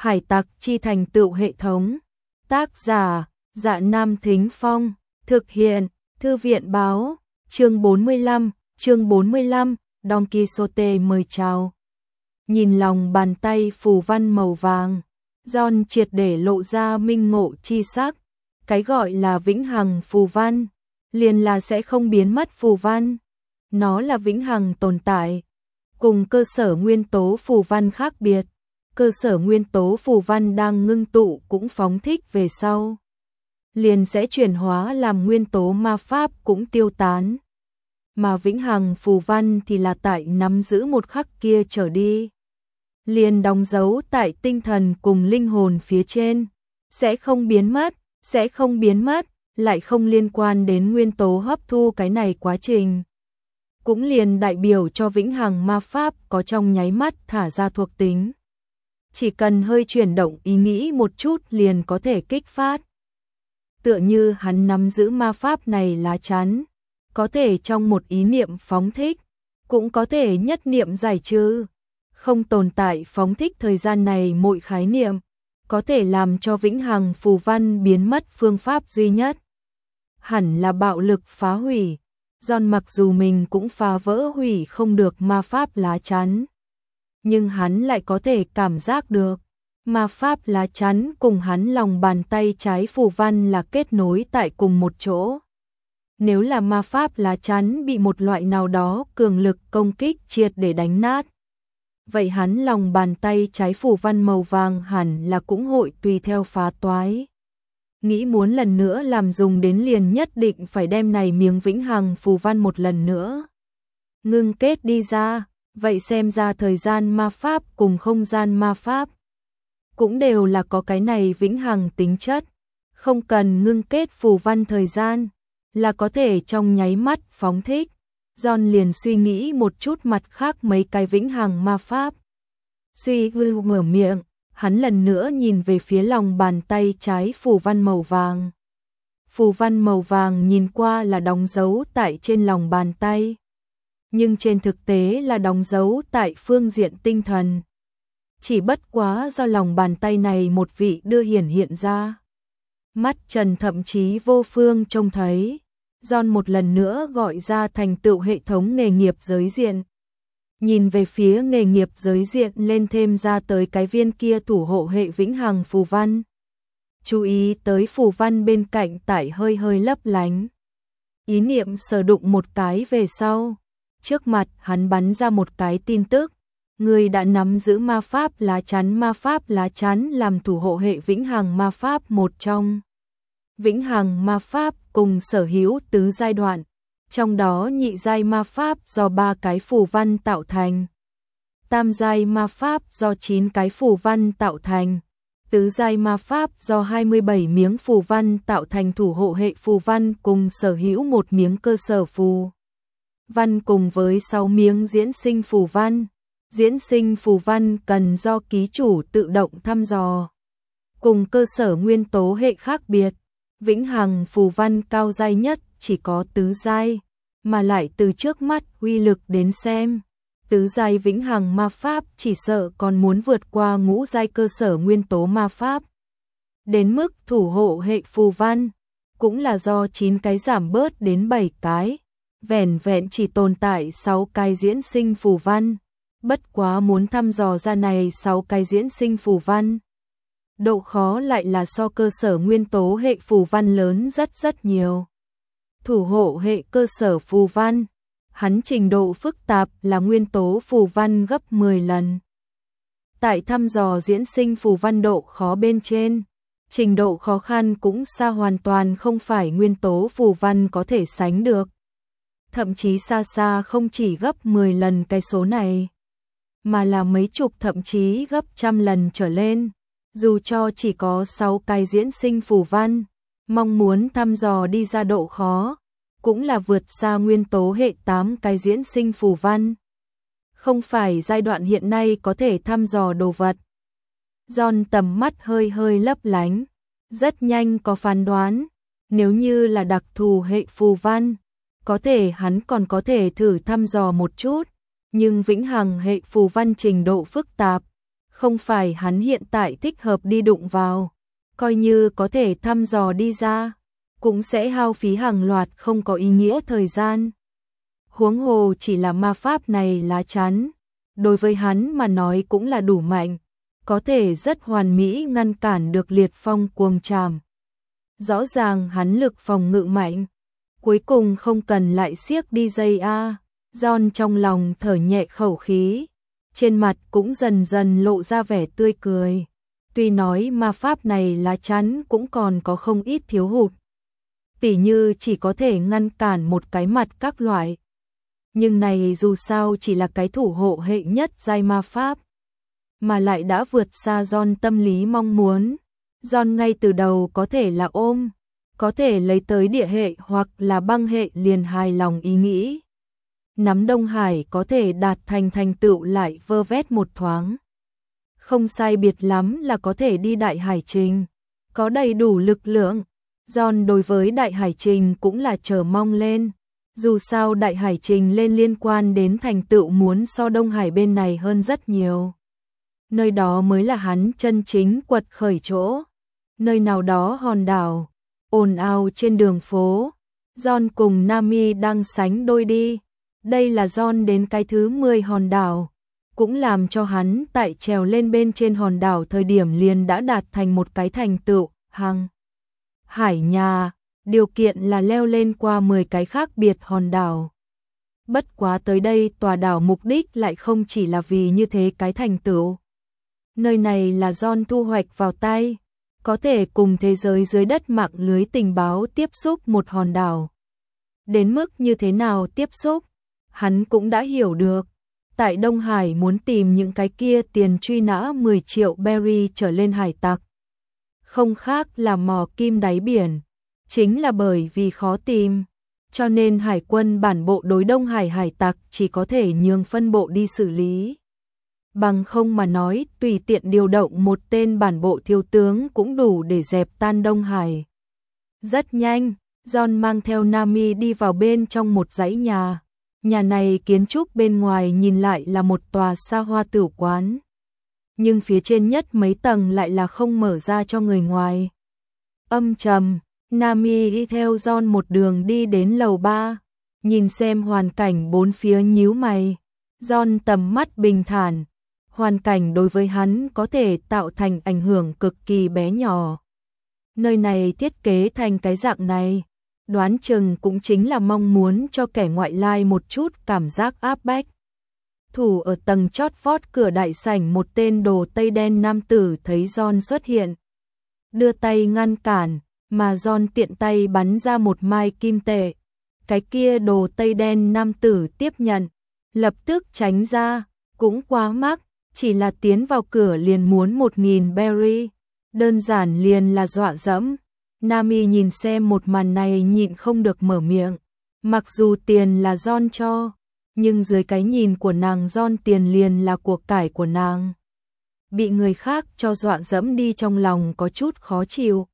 Hải tặc chi thành tựu hệ thống. Tác giả, Dạ Nam Thính Phong. Thực hiện, Thư viện báo. Chương 45, Don Quixote mời chào. Nhìn lòng bàn tay phù văn màu vàng, John triệt để lộ ra minh ngộ chi sắc. Cái gọi là vĩnh hằng phù văn, liền là sẽ không biến mất phù văn. Nó là vĩnh hằng tồn tại. Cùng cơ sở nguyên tố phù văn khác biệt, cơ sở nguyên tố phù văn đang ngưng tụ cũng phóng thích về sau, liền sẽ chuyển hóa làm nguyên tố ma pháp cũng tiêu tán. Mà vĩnh hằng phù văn thì là tại nắm giữ một khắc kia trở đi, liền đóng dấu tại tinh thần cùng linh hồn phía trên, sẽ không biến mất, lại không liên quan đến nguyên tố hấp thu cái này quá trình. Cũng liền đại biểu cho vĩnh hằng ma pháp có trong nháy mắt thả ra thuộc tính. Chỉ cần hơi chuyển động ý nghĩ một chút liền có thể kích phát. Tựa như hắn nắm giữ ma pháp này lá chắn, có thể trong một ý niệm phóng thích, cũng có thể nhất niệm giải trừ. Không tồn tại phóng thích thời gian này mọi khái niệm, có thể làm cho vĩnh hằng phù văn biến mất phương pháp duy nhất. Hẳn là bạo lực phá hủy. John mặc dù mình cũng phá vỡ hủy không được ma pháp lá chắn, nhưng hắn lại có thể cảm giác được ma pháp lá chắn cùng hắn lòng bàn tay trái phù văn là kết nối tại cùng một chỗ. Nếu là ma pháp lá chắn bị một loại nào đó cường lực công kích triệt để đánh nát, vậy hắn lòng bàn tay trái phù văn màu vàng hẳn là cũng hội tùy theo phá toái. Nghĩ muốn lần nữa làm dùng đến liền nhất định phải đem này miếng vĩnh hằng phù văn một lần nữa ngưng kết đi ra. Vậy xem ra thời gian ma pháp cùng không gian ma pháp cũng đều là có cái này vĩnh hằng tính chất, không cần ngưng kết phù văn thời gian là có thể trong nháy mắt phóng thích. John liền suy nghĩ một chút mặt khác mấy cái vĩnh hằng ma pháp. Suy mở miệng, hắn lần nữa nhìn về phía lòng bàn tay trái phù văn màu vàng. Phù văn màu vàng nhìn qua là đóng dấu tại trên lòng bàn tay, nhưng trên thực tế là đóng dấu tại phương diện tinh thần. Chỉ bất quá do lòng bàn tay này một vị đưa hiện ra. Mắt Trần thậm chí vô phương trông thấy. John một lần nữa gọi ra thành tựu hệ thống nghề nghiệp giới diện. Nhìn về phía nghề nghiệp giới diện lên thêm ra tới cái viên kia thủ hộ hệ vĩnh hằng phù văn. Chú ý tới phù văn bên cạnh tại hơi lấp lánh. Ý niệm sử dụng một cái về sau, trước mặt hắn bắn ra một cái tin tức. Người đã nắm giữ ma pháp lá chắn làm thủ hộ hệ vĩnh hằng ma pháp một trong. Vĩnh hằng ma pháp cùng sở hữu tứ giai đoạn, trong đó nhị giai ma pháp do 3 cái phù văn tạo thành, tam giai ma pháp do 9 cái phù văn tạo thành, tứ giai ma pháp do 27 miếng phù văn tạo thành thủ hộ hệ phù văn cùng sở hữu một miếng cơ sở phù văn cùng với 6 miếng diễn sinh phù văn. Diễn sinh phù văn cần do ký chủ tự động thăm dò. Cùng cơ sở nguyên tố hệ khác biệt, vĩnh hằng phù văn cao giai nhất chỉ có tứ giai, mà lại từ trước mắt uy lực đến xem, tứ giai vĩnh hằng ma pháp chỉ sợ còn muốn vượt qua ngũ giai cơ sở nguyên tố ma pháp. Đến mức thủ hộ hệ phù văn, cũng là do 9 cái giảm bớt đến 7 cái, vẻn vẹn chỉ tồn tại 6 cái diễn sinh phù văn. Bất quá muốn thăm dò ra này 6 cái diễn sinh phù văn, độ khó lại là so cơ sở nguyên tố hệ phù văn lớn rất nhiều. Thủ hộ hệ cơ sở phù văn, hắn trình độ phức tạp là nguyên tố phù văn gấp 10 lần. Tại thăm dò diễn sinh phù văn độ khó bên trên, trình độ khó khăn cũng xa hoàn toàn không phải nguyên tố phù văn có thể sánh được. Thậm chí xa không chỉ gấp 10 lần cái số này, mà là mấy chục thậm chí gấp trăm lần trở lên. Dù cho chỉ có 6 cái diễn sinh phù văn, mong muốn thăm dò đi ra độ khó, cũng là vượt xa nguyên tố hệ 8 cái diễn sinh phù văn. Không phải giai đoạn hiện nay có thể thăm dò đồ vật. John tầm mắt hơi lấp lánh, rất nhanh có phán đoán, nếu như là đặc thù hệ phù văn, có thể hắn còn có thể thử thăm dò một chút, nhưng vĩnh hằng hệ phù văn trình độ phức tạp, Không phải hắn hiện tại thích hợp đi đụng vào, coi như có thể thăm dò đi ra, cũng sẽ hao phí hàng loạt không có ý nghĩa thời gian. Huống hồ chỉ là ma pháp này lá chắn, đối với hắn mà nói cũng là đủ mạnh, có thể rất hoàn mỹ ngăn cản được liệt phong cuồng trảm. Rõ ràng hắn lực phòng ngự mạnh, cuối cùng không cần lại siếc đi dây a. John trong lòng thở nhẹ khẩu khí, trên mặt cũng dần dần lộ ra vẻ tươi cười. Tuy nói ma pháp này lá chắn cũng còn có không ít thiếu hụt, tỉ như chỉ có thể ngăn cản một cái mặt các loại. Nhưng này dù sao chỉ là cái thủ hộ hệ nhất giai ma pháp, mà lại đã vượt xa John tâm lý mong muốn. John ngay từ đầu có thể là ôm, có thể lấy tới địa hệ hoặc là băng hệ liền hài lòng ý nghĩ. Nắm Đông Hải có thể đạt thành thành tựu lại vơ vét một thoáng. Không sai biệt lắm là có thể đi Đại Hải Trình, có đầy đủ lực lượng. John đối với Đại Hải Trình cũng là chờ mong lên. Dù sao Đại Hải Trình lên liên quan đến thành tựu muốn so Đông Hải bên này hơn rất nhiều. Nơi đó mới là hắn chân chính quật khởi chỗ. Nơi nào đó hòn đảo, ồn ào trên đường phố. John cùng Nami đang sánh đôi đi. Đây là John đến cái thứ 10 hòn đảo, cũng làm cho hắn tại trèo lên bên trên hòn đảo thời điểm liền đã đạt thành một cái thành tựu, hàng hải nhà, điều kiện là leo lên qua 10 cái khác biệt hòn đảo. Bất quá tới đây tòa đảo mục đích lại không chỉ là vì như thế cái thành tựu. Nơi này là John thu hoạch vào tay, có thể cùng thế giới dưới đất mạng lưới tình báo tiếp xúc một hòn đảo. Đến mức như thế nào tiếp xúc, hắn cũng đã hiểu được. Tại Đông Hải muốn tìm những cái kia tiền truy nã 10 triệu berry trở lên hải tặc. Không khác là mò kim đáy biển. Chính là bởi vì khó tìm, cho nên hải quân bản bộ đối Đông Hải hải tặc chỉ có thể nhường phân bộ đi xử lý. Bằng không mà nói, tùy tiện điều động một tên bản bộ thiếu tướng cũng đủ để dẹp tan Đông Hải. Rất nhanh, John mang theo Nami đi vào bên trong một dãy nhà. Nhà này kiến trúc bên ngoài nhìn lại là một tòa xa hoa tửu quán, nhưng phía trên nhất mấy tầng lại là không mở ra cho người ngoài. Âm trầm, Nami đi theo John một đường đi đến lầu 3, nhìn xem hoàn cảnh bốn phía nhíu mày. John tầm mắt bình thản, hoàn cảnh đối với hắn có thể tạo thành ảnh hưởng cực kỳ bé nhỏ. Nơi này thiết kế thành cái dạng này, đoán chừng cũng chính là mong muốn cho kẻ ngoại lai một chút cảm giác áp bách. Thủ ở tầng chót vót cửa đại sảnh một tên đồ tây đen nam tử thấy John xuất hiện, đưa tay ngăn cản, mà John tiện tay bắn ra một mai kim tệ. Cái kia đồ tây đen nam tử tiếp nhận, lập tức tránh ra, cũng quá mắc, chỉ là tiến vào cửa liền muốn 1000 berry, đơn giản liền là dọa dẫm. Nami nhìn xem một màn này nhịn không được mở miệng, mặc dù tiền là John cho, nhưng dưới cái nhìn của nàng John tiền liền là của cải của nàng. Bị người khác cho dọa dẫm đi trong lòng có chút khó chịu.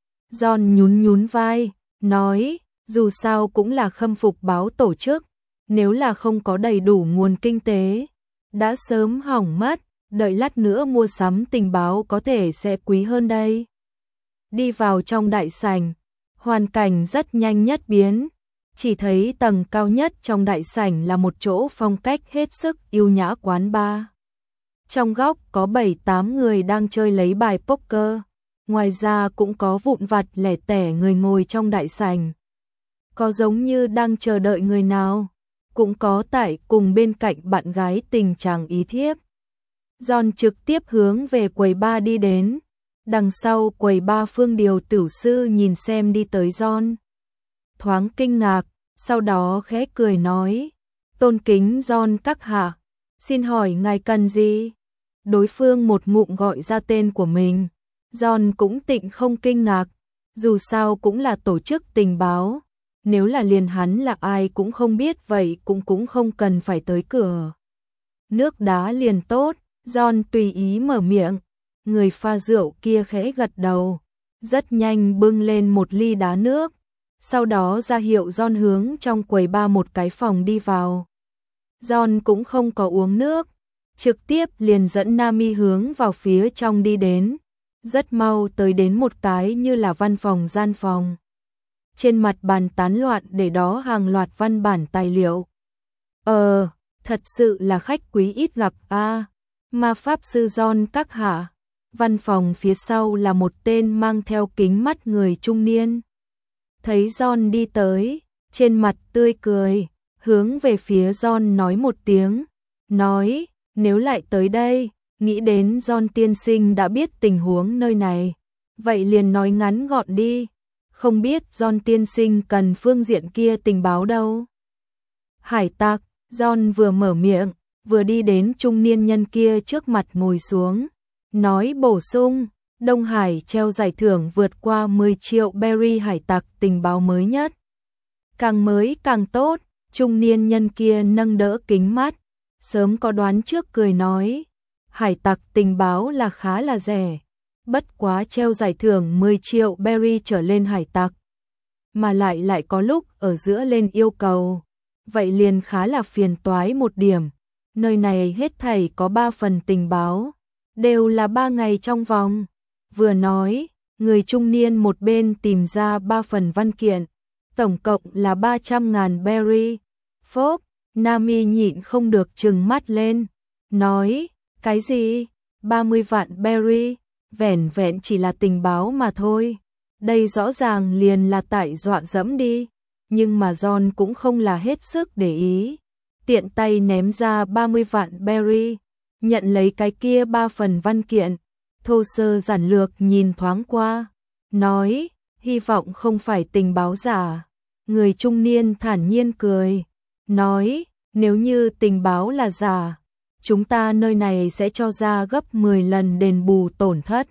John nhún nhún vai, nói, dù sao cũng là khâm phục báo tổ chức, nếu là không có đầy đủ nguồn kinh tế, đã sớm hỏng mất, đợi lát nữa mua sắm tình báo có thể sẽ quý hơn đây. Đi vào trong đại sảnh, hoàn cảnh rất nhanh nhất biến, chỉ thấy tầng cao nhất trong đại sảnh là một chỗ phong cách hết sức yêu nhã quán bar. Trong góc có 7-8 người đang chơi lấy bài poker, ngoài ra cũng có vụn vặt lẻ tẻ người ngồi trong đại sảnh. Có giống như đang chờ đợi người nào, cũng có tại cùng bên cạnh bạn gái tình trạng ý thiếp. John trực tiếp hướng về quầy bar đi đến. Đằng sau quầy bar Phương Điều tiểu sư nhìn xem đi tới John, thoáng kinh ngạc, sau đó khẽ cười nói, tôn kính John các hạ, xin hỏi ngài cần gì? Đối phương một ngụm gọi ra tên của mình, John cũng tịnh không kinh ngạc, dù sao cũng là tổ chức tình báo, nếu là liền hắn là ai cũng không biết vậy cũng không cần phải tới cửa. Nước đá liền tốt, John tùy ý mở miệng. Người pha rượu kia khẽ gật đầu, rất nhanh bưng lên một ly đá nước, sau đó ra hiệu John hướng trong quầy bar một cái phòng đi vào. John cũng không có uống nước, trực tiếp liền dẫn Nami hướng vào phía trong đi đến. Rất mau tới đến một cái như là văn phòng gian phòng. Trên mặt bàn tán loạn để đó hàng loạt văn bản tài liệu. Thật sự là khách quý ít gặp a. Ma pháp sư John các hạ. Văn phòng phía sau là một tên mang theo kính mắt người trung niên. Thấy John đi tới, trên mặt tươi cười, hướng về phía John nói một tiếng, nói, nếu lại tới đây, nghĩ đến John tiên sinh đã biết tình huống nơi này, vậy liền nói ngắn gọn đi, không biết John tiên sinh cần phương diện kia tình báo đâu. Hải tặc, John vừa mở miệng, vừa đi đến trung niên nhân kia trước mặt ngồi xuống, nói bổ sung, Đông Hải treo giải thưởng vượt qua 10 triệu berry hải tặc tình báo mới nhất. Càng mới càng tốt, trung niên nhân kia nâng đỡ kính mắt, sớm có đoán trước cười nói, hải tặc tình báo là khá là rẻ, bất quá treo giải thưởng 10 triệu berry trở lên hải tặc, mà lại có lúc ở giữa lên yêu cầu, vậy liền khá là phiền toái một điểm, nơi này hết thảy có 3 phần tình báo, đều là 3 ngày trong vòng. Vừa nói, người trung niên một bên tìm ra 3 phần văn kiện, tổng cộng là 300.000 berry. Phốp, Nami nhịn không được trừng mắt lên, nói, cái gì? 30 vạn berry, vẻn vẹn chỉ là tình báo mà thôi. Đây rõ ràng liền là tại dọa dẫm đi, nhưng mà John cũng không là hết sức để ý. Tiện tay ném ra 30 vạn berry, nhận lấy cái kia 3 phần văn kiện. Thô sơ giản lược nhìn thoáng qua, nói, hy vọng không phải tình báo giả. Người trung niên thản nhiên cười, nói, nếu như tình báo là giả, chúng ta nơi này sẽ cho ra gấp 10 lần đền bù tổn thất.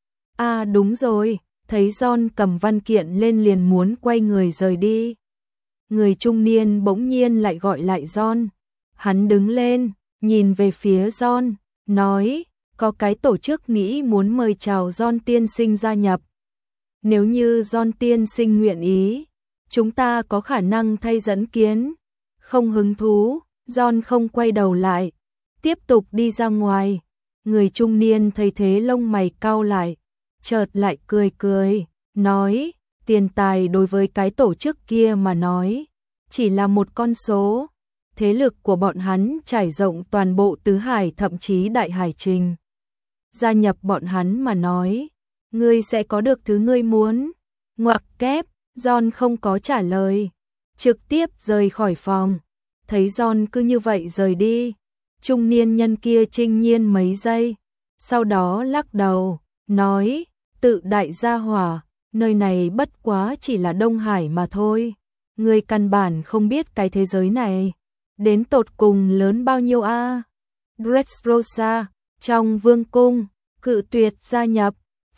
À đúng rồi, thấy John cầm văn kiện lên liền muốn quay người rời đi. Người trung niên bỗng nhiên lại gọi lại John. Hắn đứng lên, nhìn về phía John, nói, có cái tổ chức nghĩ muốn mời chào John tiên sinh gia nhập. Nếu như John tiên sinh nguyện ý, chúng ta có khả năng thay dẫn kiến. Không hứng thú, John không quay đầu lại, tiếp tục đi ra ngoài. Người trung niên thấy thế lông mày cau lại, chợt lại cười, nói, tiền tài đối với cái tổ chức kia mà nói, chỉ là một con số. Thế lực của bọn hắn trải rộng toàn bộ tứ hải thậm chí đại hải trình. Gia nhập bọn hắn mà nói, ngươi sẽ có được thứ ngươi muốn. Ngoặc kép, John không có trả lời, trực tiếp rời khỏi phòng. Thấy John cứ như vậy rời đi, trung niên nhân kia trinh nhiên mấy giây, sau đó lắc đầu, nói, tự đại gia hỏa, nơi này bất quá chỉ là Đông Hải mà thôi. Ngươi căn bản không biết cái thế giới này đến tột cùng lớn bao nhiêu a. Dressrosa, trong vương cung, cự tuyệt gia nhập,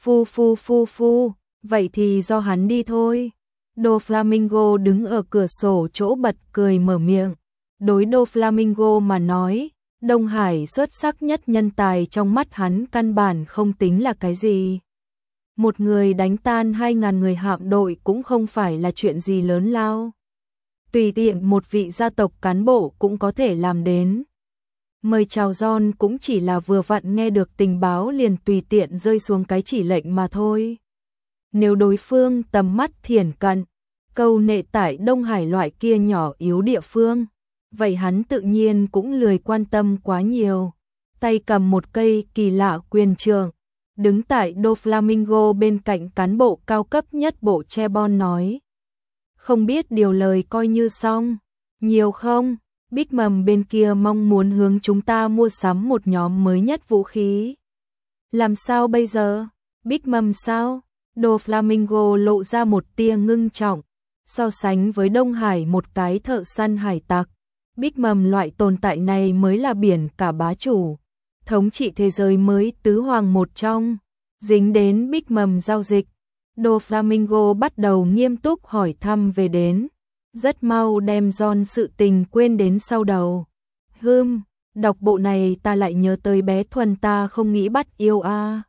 phu, vậy thì do hắn đi thôi. Doflamingo đứng ở cửa sổ chỗ bật cười mở miệng. Đối Doflamingo mà nói, Đông Hải xuất sắc nhất nhân tài trong mắt hắn căn bản không tính là cái gì. Một người đánh tan 2.000 người hạm đội cũng không phải là chuyện gì lớn lao. Tùy tiện một vị gia tộc cán bộ cũng có thể làm đến. Mời chào John cũng chỉ là vừa vặn nghe được tình báo liền tùy tiện rơi xuống cái chỉ lệnh mà thôi. Nếu đối phương tầm mắt thiển cận, câu nệ tại Đông Hải loại kia nhỏ yếu địa phương, vậy hắn tự nhiên cũng lười quan tâm quá nhiều. Tay cầm một cây kỳ lạ quyền trượng, đứng tại Doflamingo bên cạnh cán bộ cao cấp nhất bộ Chebon nói. Không biết điều lời coi như xong, nhiều không? Big Mom bên kia mong muốn hướng chúng ta mua sắm một nhóm mới nhất vũ khí. Làm sao bây giờ? Big Mom sao? Doflamingo lộ ra một tia ngưng trọng, so sánh với Đông Hải một cái thợ săn hải tặc. Big Mom loại tồn tại này mới là biển cả bá chủ, thống trị thế giới mới tứ hoàng một trong, dính đến Big Mom giao dịch. Doflamingo bắt đầu nghiêm túc hỏi thăm về đến, rất mau đem John sự tình quên đến sau đầu. Đọc bộ này ta lại nhớ tới bé Thuần ta không nghĩ bắt yêu a.